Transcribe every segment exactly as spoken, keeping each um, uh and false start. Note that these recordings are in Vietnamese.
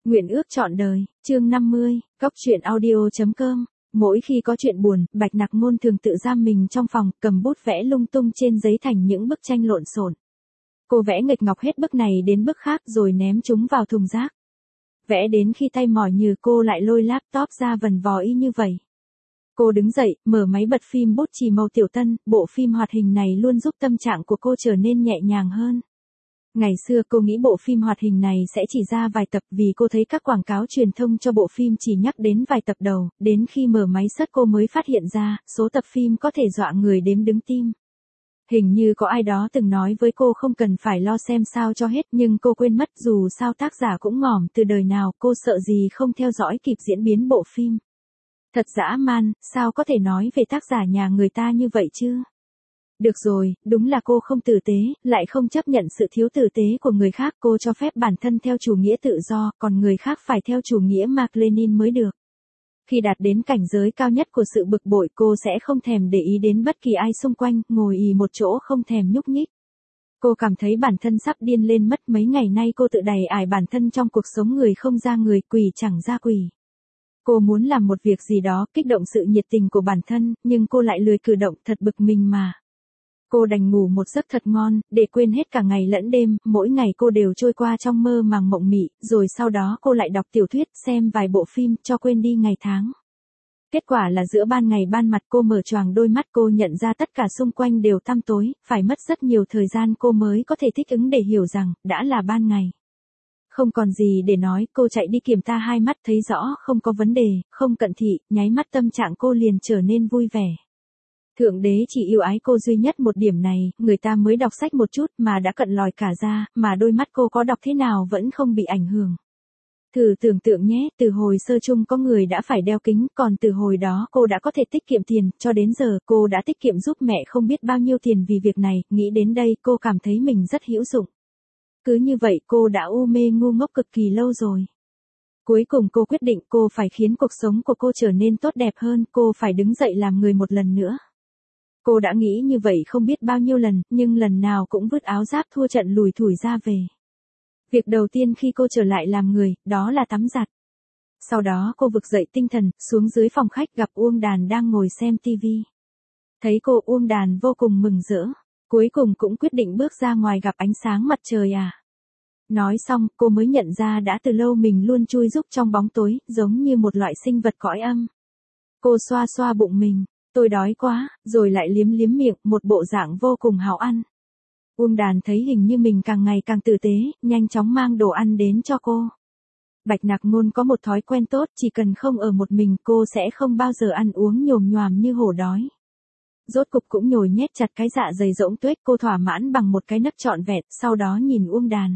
Nguyện ước trọn đời, chương năm mươi, Cóc truyện audio.com. Mỗi khi có chuyện buồn, Bạch Nặc Ngôn thường tự giam mình trong phòng, cầm bút vẽ lung tung trên giấy thành những bức tranh lộn xộn. Cô vẽ nghịch ngọc hết bức này đến bức khác rồi ném chúng vào thùng rác. Vẽ đến khi tay mỏi nhừ cô lại lôi laptop ra vần vò y như vậy. Cô đứng dậy, mở máy bật phim bút chì màu tiểu tân, bộ phim hoạt hình này luôn giúp tâm trạng của cô trở nên nhẹ nhàng hơn. Ngày xưa cô nghĩ bộ phim hoạt hình này sẽ chỉ ra vài tập vì cô thấy các quảng cáo truyền thông cho bộ phim chỉ nhắc đến vài tập đầu, đến khi mở máy search cô mới phát hiện ra, số tập phim có thể dọa người đếm đứng tim. Hình như có ai đó từng nói với cô không cần phải lo xem sao cho hết nhưng cô quên mất dù sao tác giả cũng ngỏm từ đời nào cô sợ gì không theo dõi kịp diễn biến bộ phim. Thật dã man, sao có thể nói về tác giả nhà người ta như vậy chứ? Được rồi, đúng là cô không tử tế, lại không chấp nhận sự thiếu tử tế của người khác. Cô cho phép bản thân theo chủ nghĩa tự do, còn người khác phải theo chủ nghĩa Mác Lênin mới được. Khi đạt đến cảnh giới cao nhất của sự bực bội cô sẽ không thèm để ý đến bất kỳ ai xung quanh, ngồi ì một chỗ không thèm nhúc nhích. Cô cảm thấy bản thân sắp điên lên mất. Mấy ngày nay cô tự đày ải bản thân trong cuộc sống người không ra người, quỷ chẳng ra quỷ. Cô muốn làm một việc gì đó, kích động sự nhiệt tình của bản thân, nhưng cô lại lười cử động, thật bực mình mà. Cô đành ngủ một giấc thật ngon, để quên hết cả ngày lẫn đêm, mỗi ngày cô đều trôi qua trong mơ màng mộng mị, rồi sau đó cô lại đọc tiểu thuyết, xem vài bộ phim, cho quên đi ngày tháng. Kết quả là giữa ban ngày ban mặt cô mở choàng đôi mắt cô nhận ra tất cả xung quanh đều tăm tối, phải mất rất nhiều thời gian cô mới có thể thích ứng để hiểu rằng, đã là ban ngày. Không còn gì để nói, cô chạy đi kiểm tra hai mắt thấy rõ không có vấn đề, không cận thị, nháy mắt tâm trạng cô liền trở nên vui vẻ. Thượng đế chỉ yêu ái cô duy nhất một điểm này, người ta mới đọc sách một chút mà đã cận lòi cả ra, mà đôi mắt cô có đọc thế nào vẫn không bị ảnh hưởng. Thử tưởng tượng nhé, từ hồi sơ chung có người đã phải đeo kính, còn từ hồi đó cô đã có thể tiết kiệm tiền, cho đến giờ cô đã tiết kiệm giúp mẹ không biết bao nhiêu tiền vì việc này, nghĩ đến đây cô cảm thấy mình rất hữu dụng. Cứ như vậy cô đã u mê ngu ngốc cực kỳ lâu rồi. Cuối cùng cô quyết định cô phải khiến cuộc sống của cô trở nên tốt đẹp hơn, cô phải đứng dậy làm người một lần nữa. Cô đã nghĩ như vậy không biết bao nhiêu lần, nhưng lần nào cũng vứt áo giáp thua trận lùi thủi ra về. Việc đầu tiên khi cô trở lại làm người, đó là tắm giặt. Sau đó cô vực dậy tinh thần, xuống dưới phòng khách gặp Uông Đàn đang ngồi xem tivi. Thấy cô Uông Đàn vô cùng mừng rỡ, cuối cùng cũng quyết định bước ra ngoài gặp ánh sáng mặt trời à. Nói xong, cô mới nhận ra đã từ lâu mình luôn chui rúc trong bóng tối, giống như một loại sinh vật cõi âm. Cô xoa xoa bụng mình. Tôi đói quá, rồi lại liếm liếm miệng, một bộ dạng vô cùng háo ăn. Uông Đàn thấy hình như mình càng ngày càng tử tế, nhanh chóng mang đồ ăn đến cho cô. Bạch Nặc Ngôn có một thói quen tốt, chỉ cần không ở một mình cô sẽ không bao giờ ăn uống nhồm nhoàm như hổ đói. Rốt cục cũng nhồi nhét chặt cái dạ dày rỗng tuếch, cô thỏa mãn bằng một cái nấc trọn vẹn, sau đó nhìn Uông Đàn.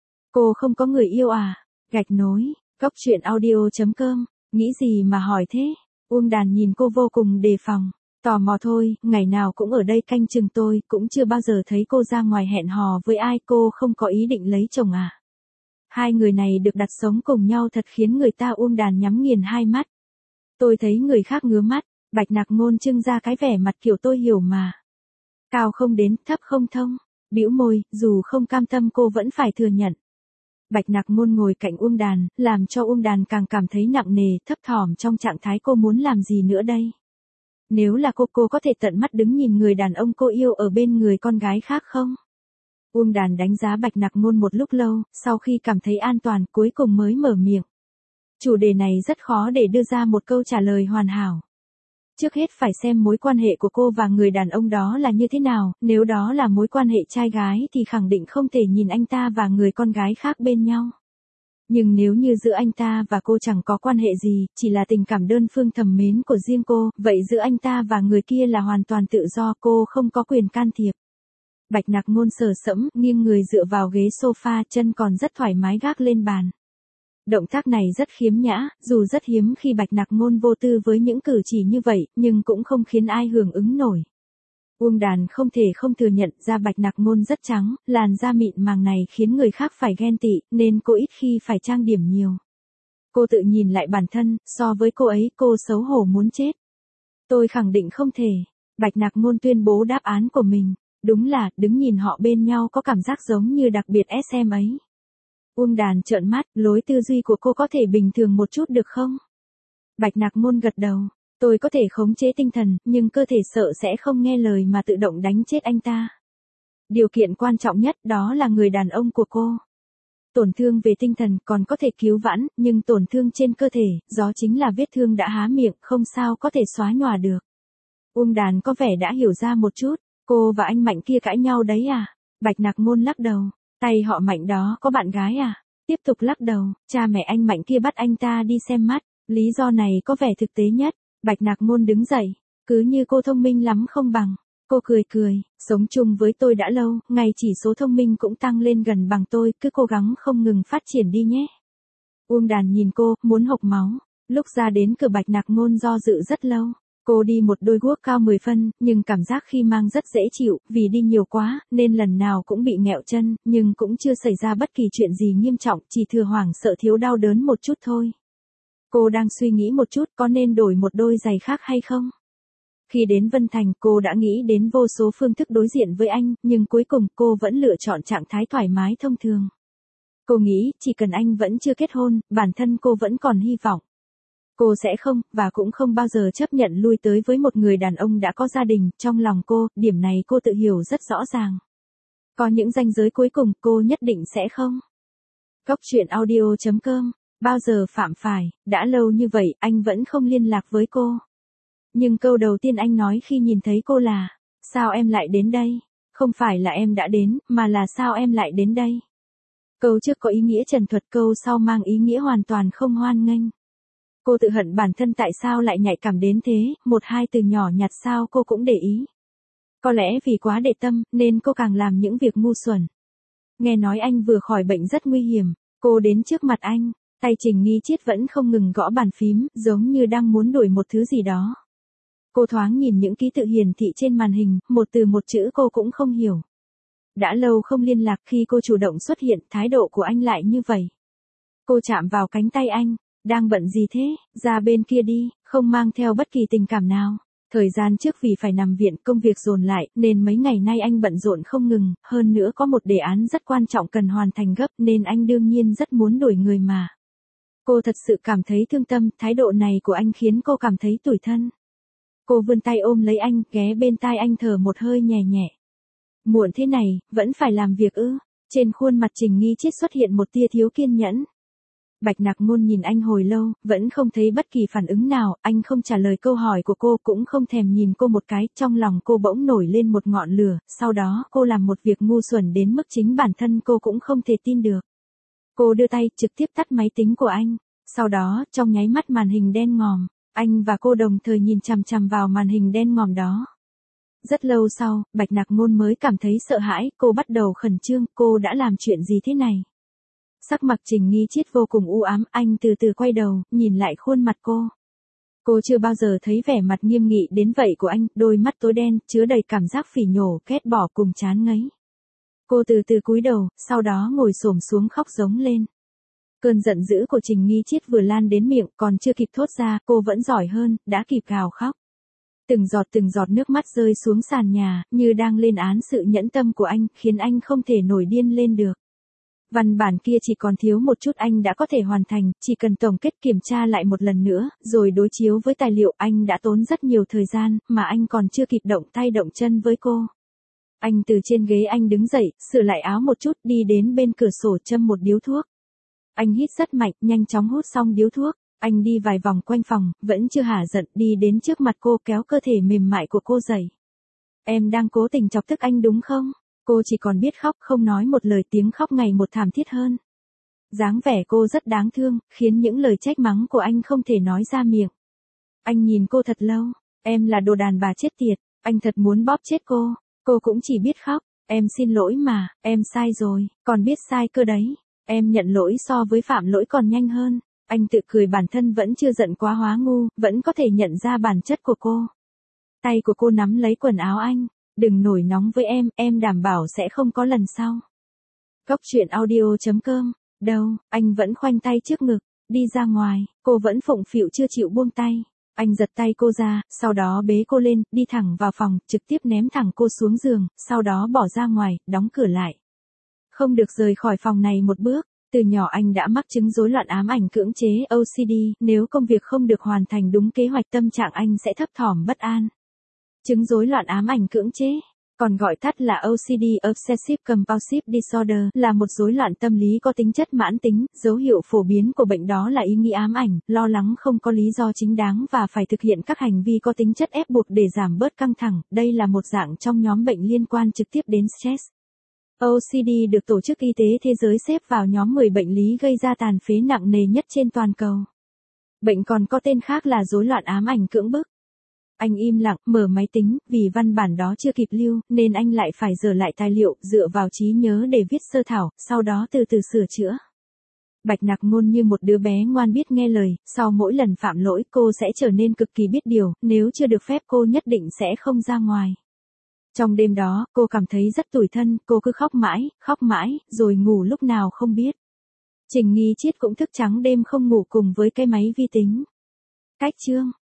Cô không có người yêu à? Gạch nối, Cóc truyện audio.com, nghĩ gì mà hỏi thế? Uông Đàn nhìn cô vô cùng đề phòng. Tò mò thôi, ngày nào cũng ở đây canh chừng tôi, cũng chưa bao giờ thấy cô ra ngoài hẹn hò với ai, cô không có ý định lấy chồng à? Hai người này được đặt sống cùng nhau thật khiến người ta. Uông Đàn nhắm nghiền hai mắt. Tôi thấy người khác ngứa mắt. Bạch Nặc Ngôn trưng ra cái vẻ mặt kiểu tôi hiểu mà. Cao không đến, thấp không thông. Bĩu môi, dù không cam tâm cô vẫn phải thừa nhận. Bạch Nặc Ngôn ngồi cạnh Uông Đàn, làm cho Uông Đàn càng cảm thấy nặng nề, thấp thỏm trong trạng thái cô muốn làm gì nữa đây. Nếu là cô, cô có thể tận mắt đứng nhìn người đàn ông cô yêu ở bên người con gái khác không? Uông Đàn đánh giá Bạch Nặc Ngôn một lúc lâu, sau khi cảm thấy an toàn, cuối cùng mới mở miệng. Chủ đề này rất khó để đưa ra một câu trả lời hoàn hảo. Trước hết phải xem mối quan hệ của cô và người đàn ông đó là như thế nào, nếu đó là mối quan hệ trai gái thì khẳng định không thể nhìn anh ta và người con gái khác bên nhau. Nhưng nếu như giữa anh ta và cô chẳng có quan hệ gì, chỉ là tình cảm đơn phương thầm mến của riêng cô, vậy giữa anh ta và người kia là hoàn toàn tự do, cô không có quyền can thiệp. Bạch Nặc Ngôn sờ sẫm, nghiêng người dựa vào ghế sofa, chân còn rất thoải mái gác lên bàn. Động tác này rất khiếm nhã, dù rất hiếm khi Bạch Nặc Ngôn vô tư với những cử chỉ như vậy, nhưng cũng không khiến ai hưởng ứng nổi. Uông Đàn không thể không thừa nhận da Bạch Nặc Ngôn rất trắng, làn da mịn màng này khiến người khác phải ghen tị, nên cô ít khi phải trang điểm nhiều. Cô tự nhìn lại bản thân, so với cô ấy, cô xấu hổ muốn chết. Tôi khẳng định không thể. Bạch Nặc Ngôn tuyên bố đáp án của mình. Đúng là, đứng nhìn họ bên nhau có cảm giác giống như đặc biệt ét em ấy. Uông Đàn trợn mắt, lối tư duy của cô có thể bình thường một chút được không? Bạch Nặc Môn gật đầu, tôi có thể khống chế tinh thần, nhưng cơ thể sợ sẽ không nghe lời mà tự động đánh chết anh ta. Điều kiện quan trọng nhất đó là người đàn ông của cô. Tổn thương về tinh thần còn có thể cứu vãn, nhưng tổn thương trên cơ thể, đó chính là vết thương đã há miệng, không sao có thể xóa nhòa được. Uông Đàn có vẻ đã hiểu ra một chút, cô và anh Mạnh kia cãi nhau đấy à? Bạch Nặc Môn lắc đầu, tay họ Mạnh đó có bạn gái à? Tiếp tục lắc đầu, cha mẹ anh Mạnh kia bắt anh ta đi xem mắt, lý do này có vẻ thực tế nhất. Bạch Nặc Môn đứng dậy, cứ như cô thông minh lắm không bằng. Cô cười cười, sống chung với tôi đã lâu, ngày chỉ số thông minh cũng tăng lên gần bằng tôi, cứ cố gắng không ngừng phát triển đi nhé. Uông Đàn nhìn cô, muốn hộc máu. Lúc ra đến cửa Bạch Nặc Môn do dự rất lâu. Cô đi một đôi guốc cao mười phân, nhưng cảm giác khi mang rất dễ chịu, vì đi nhiều quá, nên lần nào cũng bị nghẹo chân, nhưng cũng chưa xảy ra bất kỳ chuyện gì nghiêm trọng, chỉ thừa hoảng sợ thiếu đau đớn một chút thôi. Cô đang suy nghĩ một chút có nên đổi một đôi giày khác hay không? Khi đến Vân Thành, cô đã nghĩ đến vô số phương thức đối diện với anh, nhưng cuối cùng cô vẫn lựa chọn trạng thái thoải mái thông thường. Cô nghĩ, chỉ cần anh vẫn chưa kết hôn, bản thân cô vẫn còn hy vọng. Cô sẽ không, và cũng không bao giờ chấp nhận lui tới với một người đàn ông đã có gia đình, trong lòng cô, điểm này cô tự hiểu rất rõ ràng. Có những ranh giới cuối cùng, cô nhất định sẽ không. Góc truyện audio chấm com, bao giờ phạm phải, đã lâu như vậy, anh vẫn không liên lạc với cô. Nhưng câu đầu tiên anh nói khi nhìn thấy cô là, sao em lại đến đây? Không phải là em đã đến, mà là sao em lại đến đây? Câu trước có ý nghĩa trần thuật, câu sau mang ý nghĩa hoàn toàn không hoan nghênh. Cô tự hận bản thân tại sao lại nhạy cảm đến thế, một hai từ nhỏ nhặt sao cô cũng để ý. Có lẽ vì quá để tâm, nên cô càng làm những việc ngu xuẩn. Nghe nói anh vừa khỏi bệnh rất nguy hiểm, cô đến trước mặt anh, tay Trình Nghi Chiết vẫn không ngừng gõ bàn phím, giống như đang muốn đuổi một thứ gì đó. Cô thoáng nhìn những ký tự hiển thị trên màn hình, một từ một chữ cô cũng không hiểu. Đã lâu không liên lạc, khi cô chủ động xuất hiện, thái độ của anh lại như vậy. Cô chạm vào cánh tay anh, đang bận gì thế, ra bên kia đi, không mang theo bất kỳ tình cảm nào. Thời gian trước vì phải nằm viện, công việc dồn lại, nên mấy ngày nay anh bận rộn không ngừng, hơn nữa có một đề án rất quan trọng cần hoàn thành gấp, nên anh đương nhiên rất muốn đổi người mà. Cô thật sự cảm thấy thương tâm, thái độ này của anh khiến cô cảm thấy tủi thân. Cô vươn tay ôm lấy anh, ghé bên tai anh thở một hơi nhẹ nhẹ. Muộn thế này, vẫn phải làm việc ư? Trên khuôn mặt Trình Nghi Chiết xuất hiện một tia thiếu kiên nhẫn. Bạch Nặc Môn nhìn anh hồi lâu, vẫn không thấy bất kỳ phản ứng nào, anh không trả lời câu hỏi của cô, cũng không thèm nhìn cô một cái, trong lòng cô bỗng nổi lên một ngọn lửa, sau đó cô làm một việc ngu xuẩn đến mức chính bản thân cô cũng không thể tin được. Cô đưa tay trực tiếp tắt máy tính của anh, sau đó, trong nháy mắt màn hình đen ngòm, anh và cô đồng thời nhìn chằm chằm vào màn hình đen ngòm đó. Rất lâu sau, Bạch Nặc Môn mới cảm thấy sợ hãi, cô bắt đầu khẩn trương, cô đã làm chuyện gì thế này? Sắc mặt Trình Nghi Chiết vô cùng u ám, anh từ từ quay đầu, nhìn lại khuôn mặt cô. Cô chưa bao giờ thấy vẻ mặt nghiêm nghị đến vậy của anh, đôi mắt tối đen, chứa đầy cảm giác phỉ nhổ, ghét bỏ cùng chán ngấy. Cô từ từ cúi đầu, sau đó ngồi xổm xuống khóc giống lên. Cơn giận dữ của Trình Nghi Chiết vừa lan đến miệng, còn chưa kịp thốt ra, cô vẫn giỏi hơn, đã kịp gào khóc. Từng giọt từng giọt nước mắt rơi xuống sàn nhà, như đang lên án sự nhẫn tâm của anh, khiến anh không thể nổi điên lên được. Văn bản kia chỉ còn thiếu một chút anh đã có thể hoàn thành, chỉ cần tổng kết kiểm tra lại một lần nữa, rồi đối chiếu với tài liệu, anh đã tốn rất nhiều thời gian, mà anh còn chưa kịp động tay động chân với cô. Anh từ trên ghế anh đứng dậy, sửa lại áo một chút, đi đến bên cửa sổ châm một điếu thuốc. Anh hít rất mạnh, nhanh chóng hút xong điếu thuốc, anh đi vài vòng quanh phòng, vẫn chưa hả giận, đi đến trước mặt cô, kéo cơ thể mềm mại của cô dậy. Em đang cố tình chọc tức anh đúng không? Cô chỉ còn biết khóc, không nói một lời, tiếng khóc ngày một thảm thiết hơn. Dáng vẻ cô rất đáng thương, khiến những lời trách mắng của anh không thể nói ra miệng. Anh nhìn cô thật lâu, em là đồ đàn bà chết tiệt, anh thật muốn bóp chết cô. Cô cũng chỉ biết khóc, em xin lỗi mà, em sai rồi, còn biết sai cơ đấy. Em nhận lỗi so với phạm lỗi còn nhanh hơn. Anh tự cười bản thân vẫn chưa giận quá hóa ngu, vẫn có thể nhận ra bản chất của cô. Tay của cô nắm lấy quần áo anh. Đừng nổi nóng với em, em đảm bảo sẽ không có lần sau. Góc truyện audio chấm com, đâu, anh vẫn khoanh tay trước ngực, đi ra ngoài, cô vẫn phụng phịu chưa chịu buông tay. Anh giật tay cô ra, sau đó bế cô lên, đi thẳng vào phòng, trực tiếp ném thẳng cô xuống giường, sau đó bỏ ra ngoài, đóng cửa lại. Không được rời khỏi phòng này một bước, Từ nhỏ anh đã mắc chứng rối loạn ám ảnh cưỡng chế O C D, nếu công việc không được hoàn thành đúng kế hoạch tâm trạng anh sẽ thấp thỏm bất an. Chứng rối loạn ám ảnh cưỡng chế, còn gọi tắt là O C D Obsessive Compulsive Disorder, là một rối loạn tâm lý có tính chất mãn tính, dấu hiệu phổ biến của bệnh đó là ý nghĩ ám ảnh, lo lắng không có lý do chính đáng và phải thực hiện các hành vi có tính chất ép buộc để giảm bớt căng thẳng, đây là một dạng trong nhóm bệnh liên quan trực tiếp đến stress. O C D được Tổ chức Y tế Thế giới xếp vào nhóm mười bệnh lý gây ra tàn phế nặng nề nhất trên toàn cầu. Bệnh còn có tên khác là rối loạn ám ảnh cưỡng bức. Anh im lặng, mở máy tính, vì văn bản đó chưa kịp lưu, nên anh lại phải dở lại tài liệu, dựa vào trí nhớ để viết sơ thảo, sau đó từ từ sửa chữa. Bạch Nặc Ngôn như một đứa bé ngoan biết nghe lời, sau mỗi lần phạm lỗi cô sẽ trở nên cực kỳ biết điều, nếu chưa được phép cô nhất định sẽ không ra ngoài. Trong đêm đó, cô cảm thấy rất tủi thân, cô cứ khóc mãi, khóc mãi, rồi ngủ lúc nào không biết. Trình Nghi Chiết cũng thức trắng đêm không ngủ cùng với cái máy vi tính. Cách chương